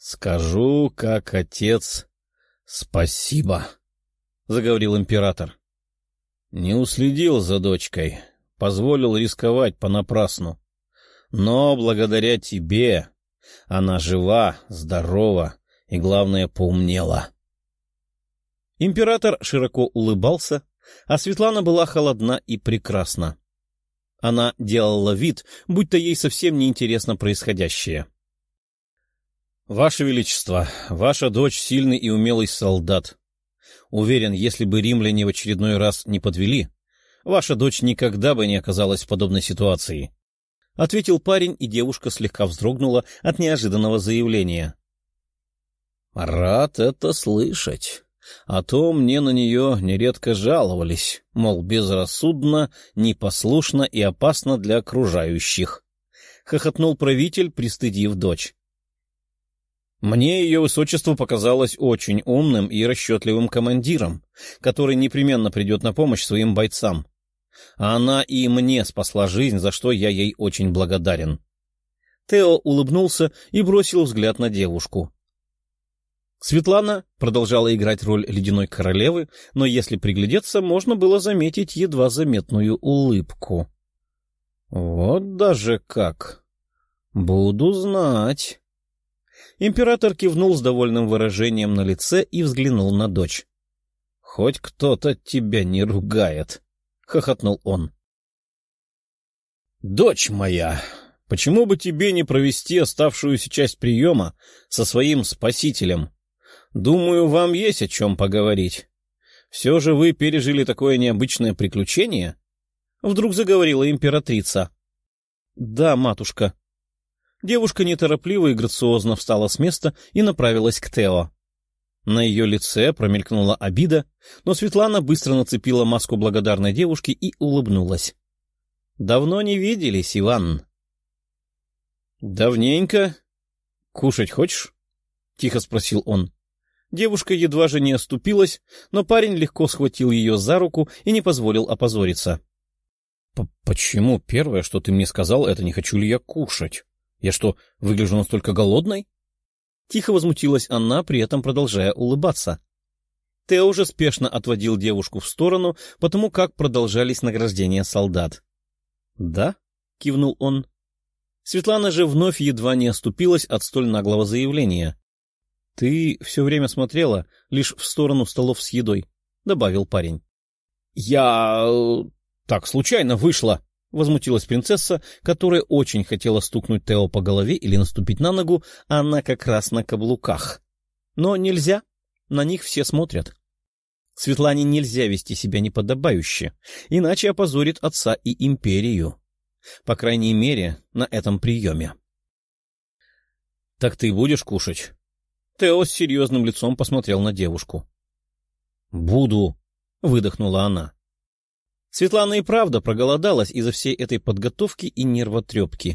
Скажу, как отец, спасибо, — заговорил император. Не уследил за дочкой, позволил рисковать понапрасну. Но благодаря тебе она жива, здорова и, главное, поумнела. Император широко улыбался, а Светлана была холодна и прекрасна. Она делала вид, будто ей совсем не интересно происходящее. — Ваше Величество, ваша дочь сильный и умелый солдат. Уверен, если бы римляне в очередной раз не подвели, ваша дочь никогда бы не оказалась в подобной ситуации, — ответил парень, и девушка слегка вздрогнула от неожиданного заявления. — Рад это слышать. А то мне на нее нередко жаловались, мол, безрассудно, непослушно и опасно для окружающих. Хохотнул правитель, пристыдив дочь. Мне ее высочество показалось очень умным и расчетливым командиром, который непременно придет на помощь своим бойцам. А она и мне спасла жизнь, за что я ей очень благодарен. Тео улыбнулся и бросил взгляд на девушку. Светлана продолжала играть роль ледяной королевы, но если приглядеться, можно было заметить едва заметную улыбку. Вот даже как! Буду знать. Император кивнул с довольным выражением на лице и взглянул на дочь. — Хоть кто-то тебя не ругает, — хохотнул он. — Дочь моя, почему бы тебе не провести оставшуюся часть приема со своим спасителем? Думаю, вам есть о чем поговорить. Все же вы пережили такое необычное приключение? Вдруг заговорила императрица. — Да, матушка. Девушка неторопливо и грациозно встала с места и направилась к Тео. На ее лице промелькнула обида, но Светлана быстро нацепила маску благодарной девушки и улыбнулась. — Давно не виделись, Иван. — Давненько. Кушать хочешь? — тихо спросил он. Девушка едва же не оступилась, но парень легко схватил ее за руку и не позволил опозориться. — Почему первое, что ты мне сказал, это не хочу ли я кушать? Я что, выгляжу настолько голодной? Тихо возмутилась она, при этом продолжая улыбаться. Тео уже спешно отводил девушку в сторону, потому как продолжались награждения солдат. — Да? — кивнул он. Светлана же вновь едва не оступилась от столь наглого заявления. — Ты все время смотрела лишь в сторону столов с едой, — добавил парень. — Я... так случайно вышло, — возмутилась принцесса, которая очень хотела стукнуть Тео по голове или наступить на ногу, а она как раз на каблуках. Но нельзя, на них все смотрят. Светлане нельзя вести себя неподобающе, иначе опозорит отца и империю. По крайней мере, на этом приеме. — Так ты будешь кушать? Тео с серьезным лицом посмотрел на девушку. — Буду, — выдохнула она. Светлана и правда проголодалась из-за всей этой подготовки и нервотрепки.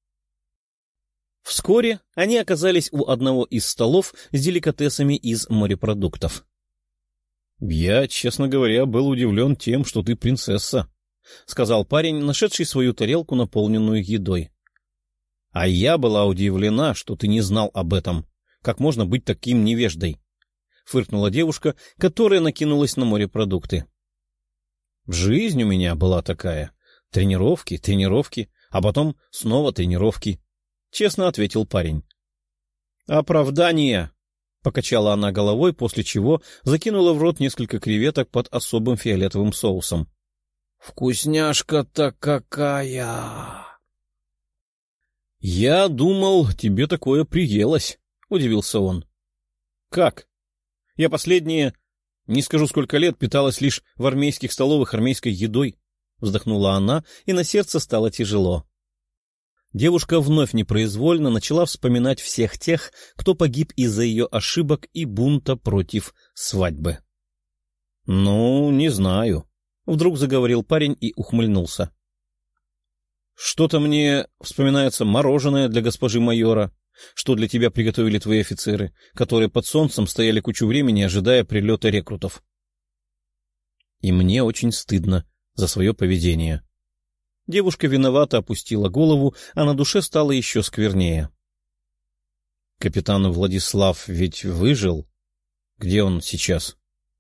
Вскоре они оказались у одного из столов с деликатесами из морепродуктов. — Я, честно говоря, был удивлен тем, что ты принцесса, — сказал парень, нашедший свою тарелку, наполненную едой. — А я была удивлена, что ты не знал об этом. Как можно быть таким невеждой? — фыркнула девушка, которая накинулась на морепродукты. Жизнь у меня была такая. Тренировки, тренировки, а потом снова тренировки, — честно ответил парень. — Оправдание! — покачала она головой, после чего закинула в рот несколько креветок под особым фиолетовым соусом. — Вкусняшка-то какая! — Я думал, тебе такое приелось, — удивился он. — Как? Я последние... не скажу, сколько лет питалась лишь в армейских столовых армейской едой, — вздохнула она, и на сердце стало тяжело. Девушка вновь непроизвольно начала вспоминать всех тех, кто погиб из-за ее ошибок и бунта против свадьбы. — Ну, не знаю, — вдруг заговорил парень и ухмыльнулся. — Что-то мне вспоминается мороженое для госпожи майора, что для тебя приготовили твои офицеры, которые под солнцем стояли кучу времени, ожидая прилета рекрутов. И мне очень стыдно за свое поведение. Девушка виновато опустила голову, а на душе стало еще сквернее. Капитан Владислав ведь выжил? Где он сейчас?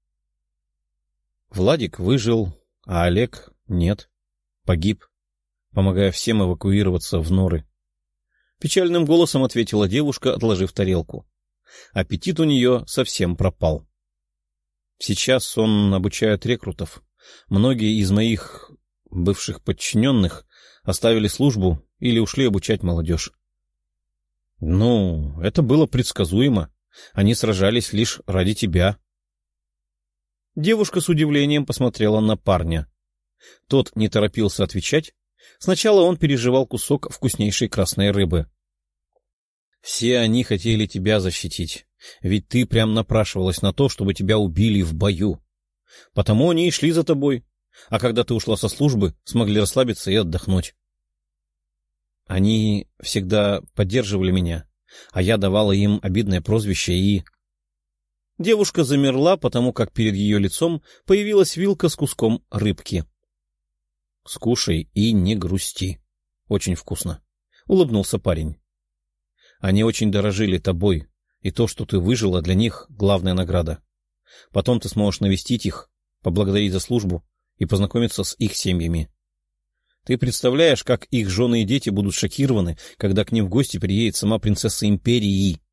Владик выжил, а Олег нет. Погиб, помогая всем эвакуироваться в норы. Печальным голосом ответила девушка, отложив тарелку. Аппетит у нее совсем пропал. Сейчас он обучает рекрутов. Многие из моих бывших подчиненных оставили службу или ушли обучать молодежь. Ну, это было предсказуемо. Они сражались лишь ради тебя. Девушка с удивлением посмотрела на парня. Тот не торопился отвечать. Сначала он переживал кусок вкуснейшей красной рыбы. Все они хотели тебя защитить, ведь ты прям напрашивалась на то, чтобы тебя убили в бою. Потому они и шли за тобой, а когда ты ушла со службы, смогли расслабиться и отдохнуть. Они всегда поддерживали меня, а я давала им обидное прозвище и... Девушка замерла, потому как перед ее лицом появилась вилка с куском рыбки. — Скушай и не грусти. Очень вкусно, — улыбнулся парень. Они очень дорожили тобой, и то, что ты выжила, для них — главная награда. Потом ты сможешь навестить их, поблагодарить за службу и познакомиться с их семьями. Ты представляешь, как их жены и дети будут шокированы, когда к ним в гости приедет сама принцесса империи?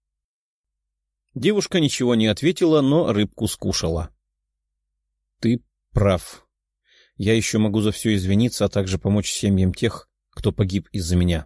Девушка ничего не ответила, но рыбку скушала. — Ты прав. Я еще могу за все извиниться, а также помочь семьям тех, кто погиб из-за меня.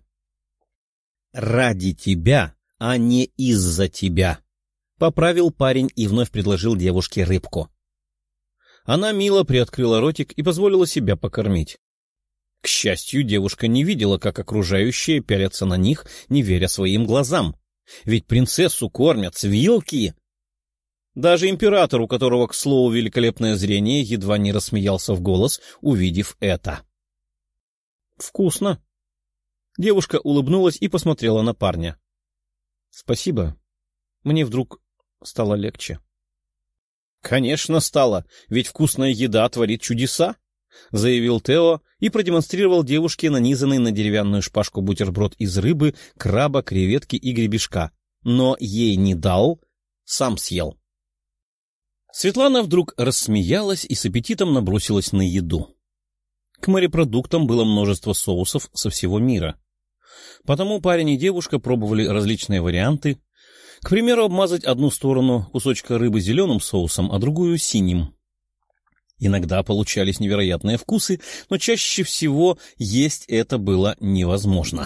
— Ради тебя, а не из-за тебя, — поправил парень и вновь предложил девушке рыбку. Она мило приоткрыла ротик и позволила себя покормить. К счастью, девушка не видела, как окружающие пялятся на них, не веря своим глазам. Ведь принцессу кормят с вилки. Даже император, у которого, к слову, великолепное зрение, едва не рассмеялся в голос, увидев это. «Вкусно!» Девушка улыбнулась и посмотрела на парня. «Спасибо. Мне вдруг стало легче». «Конечно стало, ведь вкусная еда творит чудеса», — заявил Тео и продемонстрировал девушке нанизанный на деревянную шпажку бутерброд из рыбы, краба, креветки и гребешка, но ей не дал, сам съел. Светлана вдруг рассмеялась и с аппетитом набросилась на еду. К морепродуктам было множество соусов со всего мира. Потому парень и девушка пробовали различные варианты. К примеру, обмазать одну сторону кусочка рыбы зеленым соусом, а другую — синим. Иногда получались невероятные вкусы, но чаще всего есть это было невозможно.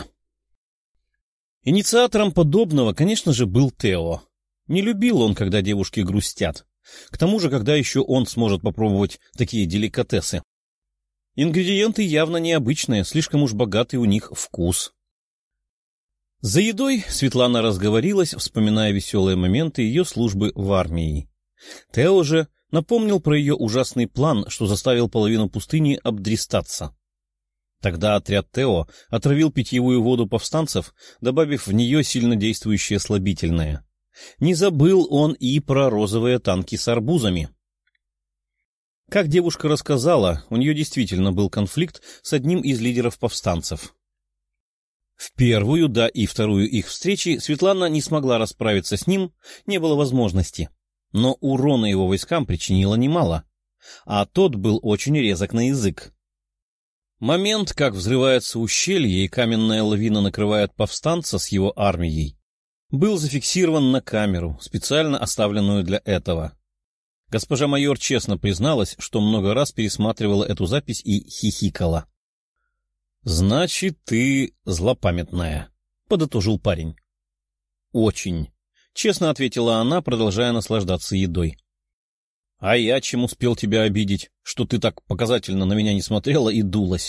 Инициатором подобного, конечно же, был Тео. Не любил он, когда девушки грустят. К тому же, когда еще он сможет попробовать такие деликатесы. Ингредиенты явно необычные, слишком уж богатый у них вкус. За едой Светлана разговорилась, вспоминая веселые моменты ее службы в армии. Тео же напомнил про ее ужасный план, что заставил половину пустыни обдристаться. Тогда отряд Тео отравил питьевую воду повстанцев, добавив в нее сильнодействующее слабительное. Не забыл он и про розовые танки с арбузами. Как девушка рассказала, у нее действительно был конфликт с одним из лидеров повстанцев. В первую, да и вторую их встречи Светлана не смогла расправиться с ним, не было возможности. Но урона его войскам причинило немало, а тот был очень резок на язык. Момент, как взрывается ущелье и каменная лавина накрывает повстанца с его армией, был зафиксирован на камеру, специально оставленную для этого. Госпожа майор честно призналась, что много раз пересматривала эту запись и хихикала. — Значит, ты злопамятная, — подытожил парень. — Очень. — честно ответила она, продолжая наслаждаться едой. — А я чем успел тебя обидеть, что ты так показательно на меня не смотрела и дулась?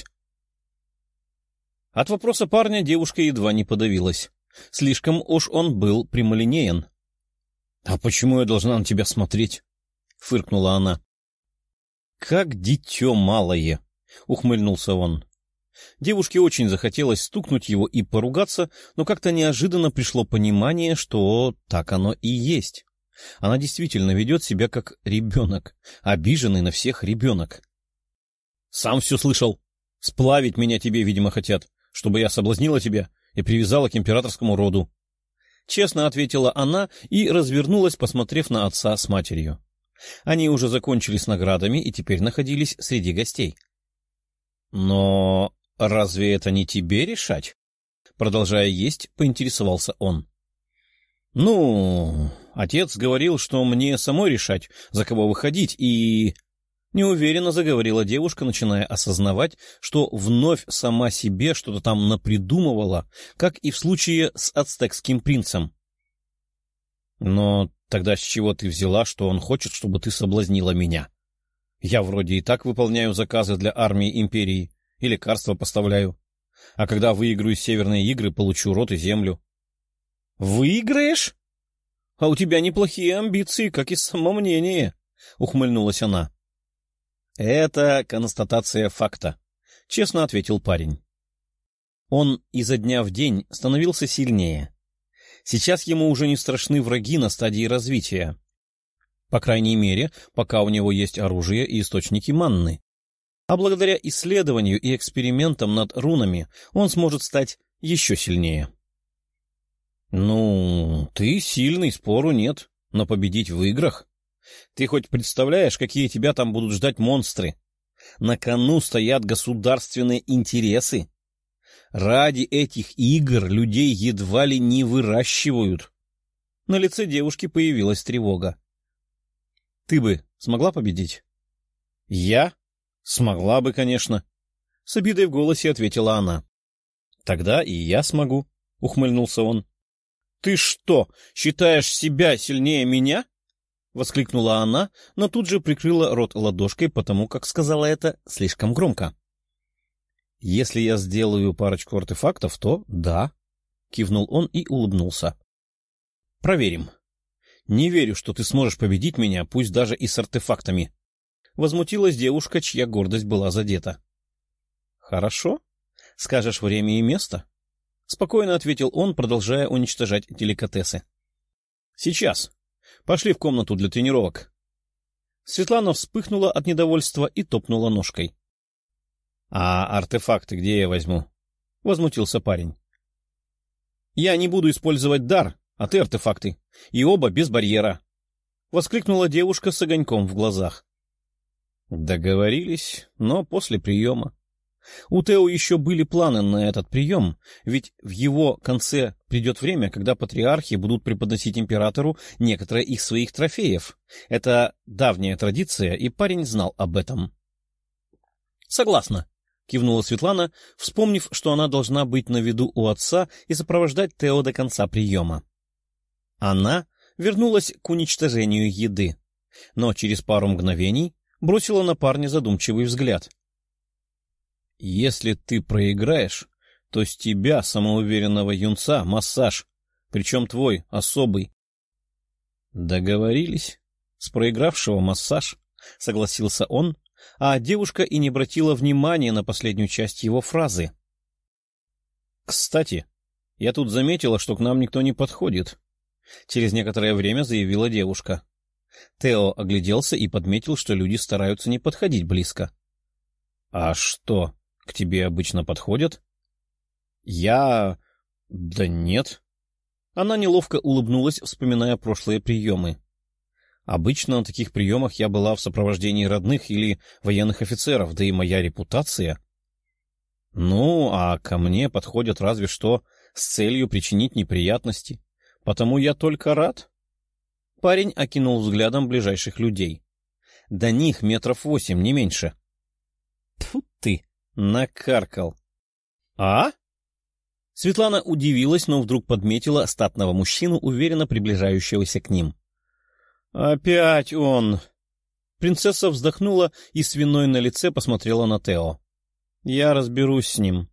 От вопроса парня девушка едва не подавилась. Слишком уж он был прямолинеен. — А почему я должна на тебя смотреть? — фыркнула она. — Как дитё малое! — ухмыльнулся он. Девушке очень захотелось стукнуть его и поругаться, но как-то неожиданно пришло понимание, что так оно и есть. Она действительно ведет себя как ребенок, обиженный на всех ребенок. — Сам все слышал. Сплавить меня тебе, видимо, хотят, чтобы я соблазнила тебя и привязала к императорскому роду. честно ответила она и развернулась, посмотрев на отца с матерью. Они уже закончили с наградами и теперь находились среди гостей. — Но разве это не тебе решать? Продолжая есть, поинтересовался он. — Ну, отец говорил, что мне самой решать, за кого выходить, и... Неуверенно заговорила девушка, начиная осознавать, что вновь сама себе что-то там напридумывала, как и в случае с ацтекским принцем. — Но тогда с чего ты взяла, что он хочет, чтобы ты соблазнила меня? Я вроде и так выполняю заказы для армии империи и лекарства поставляю. А когда выиграю северные игры, получу род и землю. — Выиграешь? А у тебя неплохие амбиции, как и самомнение, — ухмыльнулась она. — Это констатация факта, — честно ответил парень. Он изо дня в день становился сильнее. Сейчас ему уже не страшны враги на стадии развития. По крайней мере, пока у него есть оружие и источники манны. А благодаря исследованию и экспериментам над рунами он сможет стать еще сильнее. — Ну, ты сильный, спору нет, но победить в играх? Ты хоть представляешь, какие тебя там будут ждать монстры? На кону стоят государственные интересы. Ради этих игр людей едва ли не выращивают. На лице девушки появилась тревога. — Ты бы смогла победить? — Я? Смогла бы, конечно. С обидой в голосе ответила она. — Тогда и я смогу, — ухмыльнулся он. — Ты что, считаешь себя сильнее меня? — воскликнула она, но тут же прикрыла рот ладошкой, потому как сказала это слишком громко. — Если я сделаю парочку артефактов, то да, — кивнул он и улыбнулся. — Проверим. Не верю, что ты сможешь победить меня, пусть даже и с артефактами. Возмутилась девушка, чья гордость была задета. — Хорошо. Скажешь время и место? — спокойно ответил он, продолжая уничтожать деликатесы. — Сейчас. Пошли в комнату для тренировок. Светлана вспыхнула от недовольства и топнула ножкой. — А артефакты где я возьму? — возмутился парень. — Я не буду использовать дар, а ты артефакты. И оба без барьера. — воскликнула девушка с огоньком в глазах. Договорились, но после приема. У Тео еще были планы на этот прием, ведь в его конце придет время, когда патриархи будут преподносить императору некоторые из своих трофеев. Это давняя традиция, и парень знал об этом. — Согласна, — кивнула Светлана, вспомнив, что она должна быть на виду у отца и сопровождать Тео до конца приема. Она вернулась к уничтожению еды, но через пару мгновений бросила на парня задумчивый взгляд. — Если ты проиграешь, то с тебя, самоуверенного юнца, массаж, причем твой, особый. — Договорились. С проигравшего массаж, — согласился он, а девушка и не обратила внимания на последнюю часть его фразы. — Кстати, я тут заметила, что к нам никто не подходит, — через некоторое время заявила девушка. Тео огляделся и подметил, что люди стараются не подходить близко. — А что, к тебе обычно подходят? — Я... да нет. Она неловко улыбнулась, вспоминая прошлые приемы. Обычно на таких приемах я была в сопровождении родных или военных офицеров, да и моя репутация. Ну, а ко мне подходят разве что с целью причинить неприятности. Потому я только рад. Парень окинул взглядом ближайших людей. До них 8 метров, не меньше. Тьфу ты, накаркал. А? Светлана удивилась, но вдруг подметила статного мужчину, уверенно приближающегося к ним. Опять он. Принцесса вздохнула и с виной на лице посмотрела на Тео. Я разберусь с ним.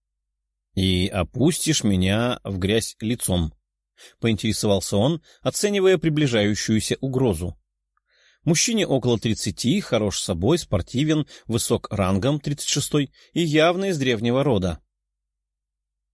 И опустишь меня в грязь лицом. — поинтересовался он, оценивая приближающуюся угрозу. Мужчине около 30, хорош собой, спортивен, высок рангом 36 и явно из древнего рода. —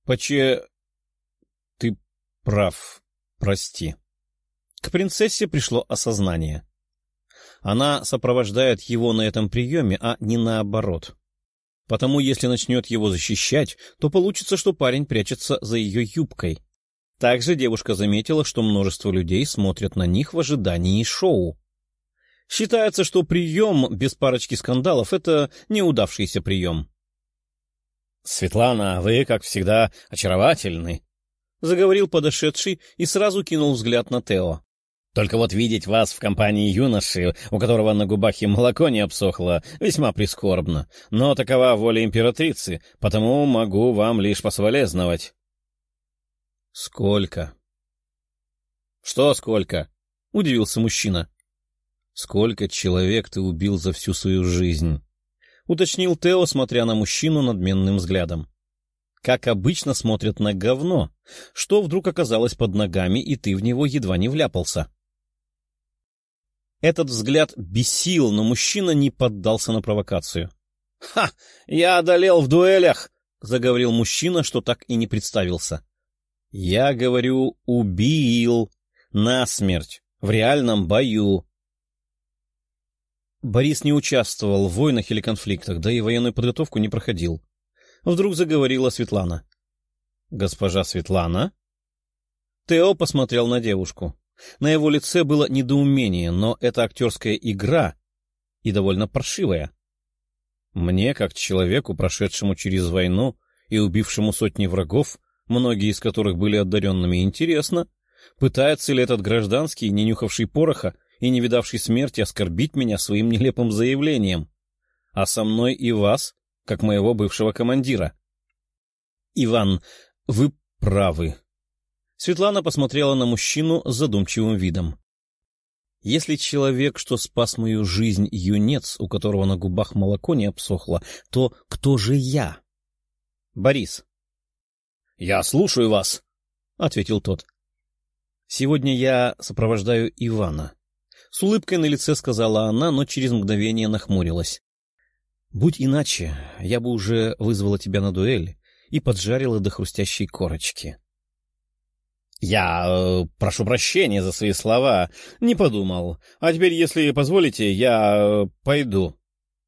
Ты прав, прости. К принцессе пришло осознание. Она сопровождает его на этом приеме, а не наоборот. Потому если начнет его защищать, то получится, что парень прячется за ее юбкой. Также девушка заметила, что множество людей смотрят на них в ожидании шоу. Считается, что прием без парочки скандалов — это неудавшийся прием. — Светлана, вы, как всегда, очаровательны, — заговорил подошедший и сразу кинул взгляд на Тео. — Только вот видеть вас в компании юноши, у которого на губах и молоко не обсохло, весьма прискорбно. Но такова воля императрицы, потому могу вам лишь пособолезновать. — Сколько? — Что сколько? — удивился мужчина. — Сколько человек ты убил за всю свою жизнь? — уточнил Тео, смотря на мужчину надменным взглядом. Как обычно смотрят на говно, что вдруг оказалось под ногами, и ты в него едва не вляпался. Этот взгляд бесил, но мужчина не поддался на провокацию. — Ха! Я одолел в дуэлях! — заговорил мужчина, что так и не представился. — Я говорю, убил. Насмерть. В реальном бою. Борис не участвовал в войнах или конфликтах, да и военную подготовку не проходил. Вдруг заговорила Светлана. — Госпожа Светлана? Тео посмотрел на девушку. На его лице было недоумение, но это актерская игра и довольно паршивая. Мне, как человеку, прошедшему через войну и убившему сотни врагов, многие из которых были одаренными, интересно, пытается ли этот гражданский, не нюхавший пороха и не видавший смерти, оскорбить меня своим нелепым заявлением, а со мной и вас, как моего бывшего командира. — Иван, вы правы. Светлана посмотрела на мужчину с задумчивым видом. Если человек, что спас мою жизнь, юнец, у которого на губах молоко не обсохло, то кто же я? — Борис. — Я слушаю вас, — ответил тот. — Сегодня я сопровождаю Ивана. С улыбкой на лице сказала она, но через мгновение нахмурилась. — Будь иначе, я бы уже вызвала тебя на дуэль и поджарила до хрустящей корочки. — Я прошу прощения за свои слова, не подумал. А теперь, если позволите, я пойду.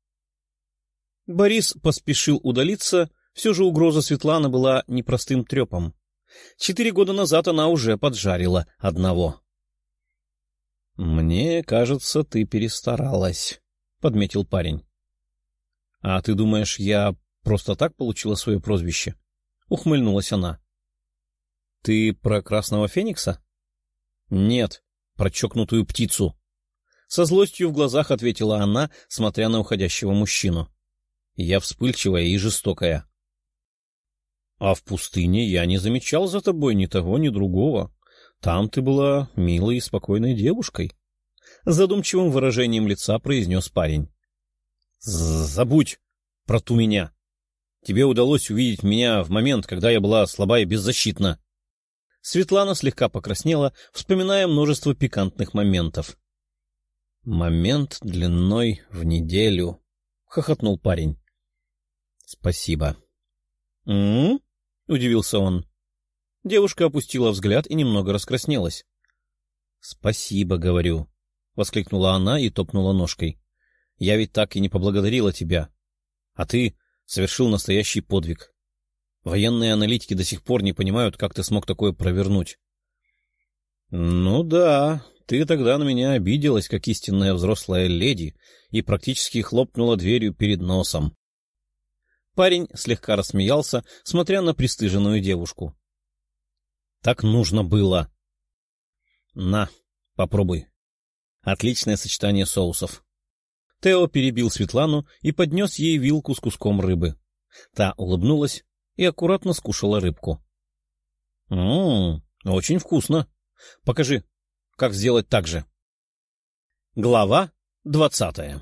Борис поспешил удалиться, все же угроза Светланы была непростым трепом. 4 года назад она уже поджарила одного. — Мне кажется, ты перестаралась, — подметил парень. — А ты думаешь, я просто так получила свое прозвище? — ухмыльнулась она. — Ты про Красного Феникса? — Нет, про чокнутую птицу. Со злостью в глазах ответила она, смотря на уходящего мужчину. Я вспыльчивая и жестокая. — А в пустыне я не замечал за тобой ни того, ни другого. Там ты была милой и спокойной девушкой. С задумчивым выражением лица произнес парень. — Забудь про ту меня. Тебе удалось увидеть меня в момент, когда я была слаба и беззащитна. Светлана слегка покраснела, вспоминая множество пикантных моментов. — Момент длиной в неделю, — хохотнул парень. — Спасибо. — удивился он. Девушка опустила взгляд и немного раскраснелась. — Спасибо, говорю, — воскликнула она и топнула ножкой. — Я ведь так и не поблагодарила тебя. А ты совершил настоящий подвиг. Военные аналитики до сих пор не понимают, как ты смог такое провернуть. — Ну да, ты тогда на меня обиделась, как истинная взрослая леди, и практически хлопнула дверью перед носом. Парень слегка рассмеялся, смотря на пристыженную девушку. — Так нужно было. — На, попробуй. Отличное сочетание соусов. Тео перебил Светлану и поднес ей вилку с куском рыбы. Та улыбнулась и аккуратно скушала рыбку. — Очень вкусно. Покажи, как сделать так же. Глава 20.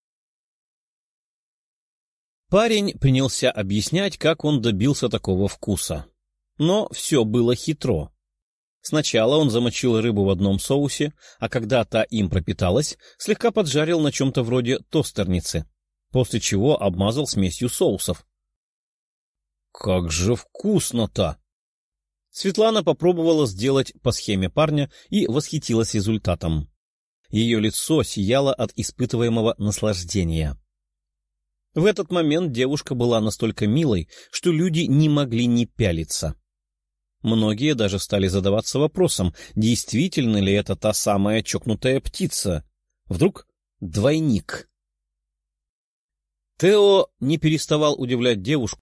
Парень принялся объяснять, как он добился такого вкуса. Но все было хитро. Сначала он замочил рыбу в одном соусе, а когда та им пропиталась, слегка поджарил на чем-то вроде тостерницы, после чего обмазал смесью соусов. «Как же вкусно-то!» Светлана попробовала сделать по схеме парня и восхитилась результатом. Ее лицо сияло от испытываемого наслаждения. В этот момент девушка была настолько милой, что люди не могли не пялиться. Многие даже стали задаваться вопросом, действительно ли это та самая чокнутая птица. Вдруг двойник? Тео не переставал удивлять девушку,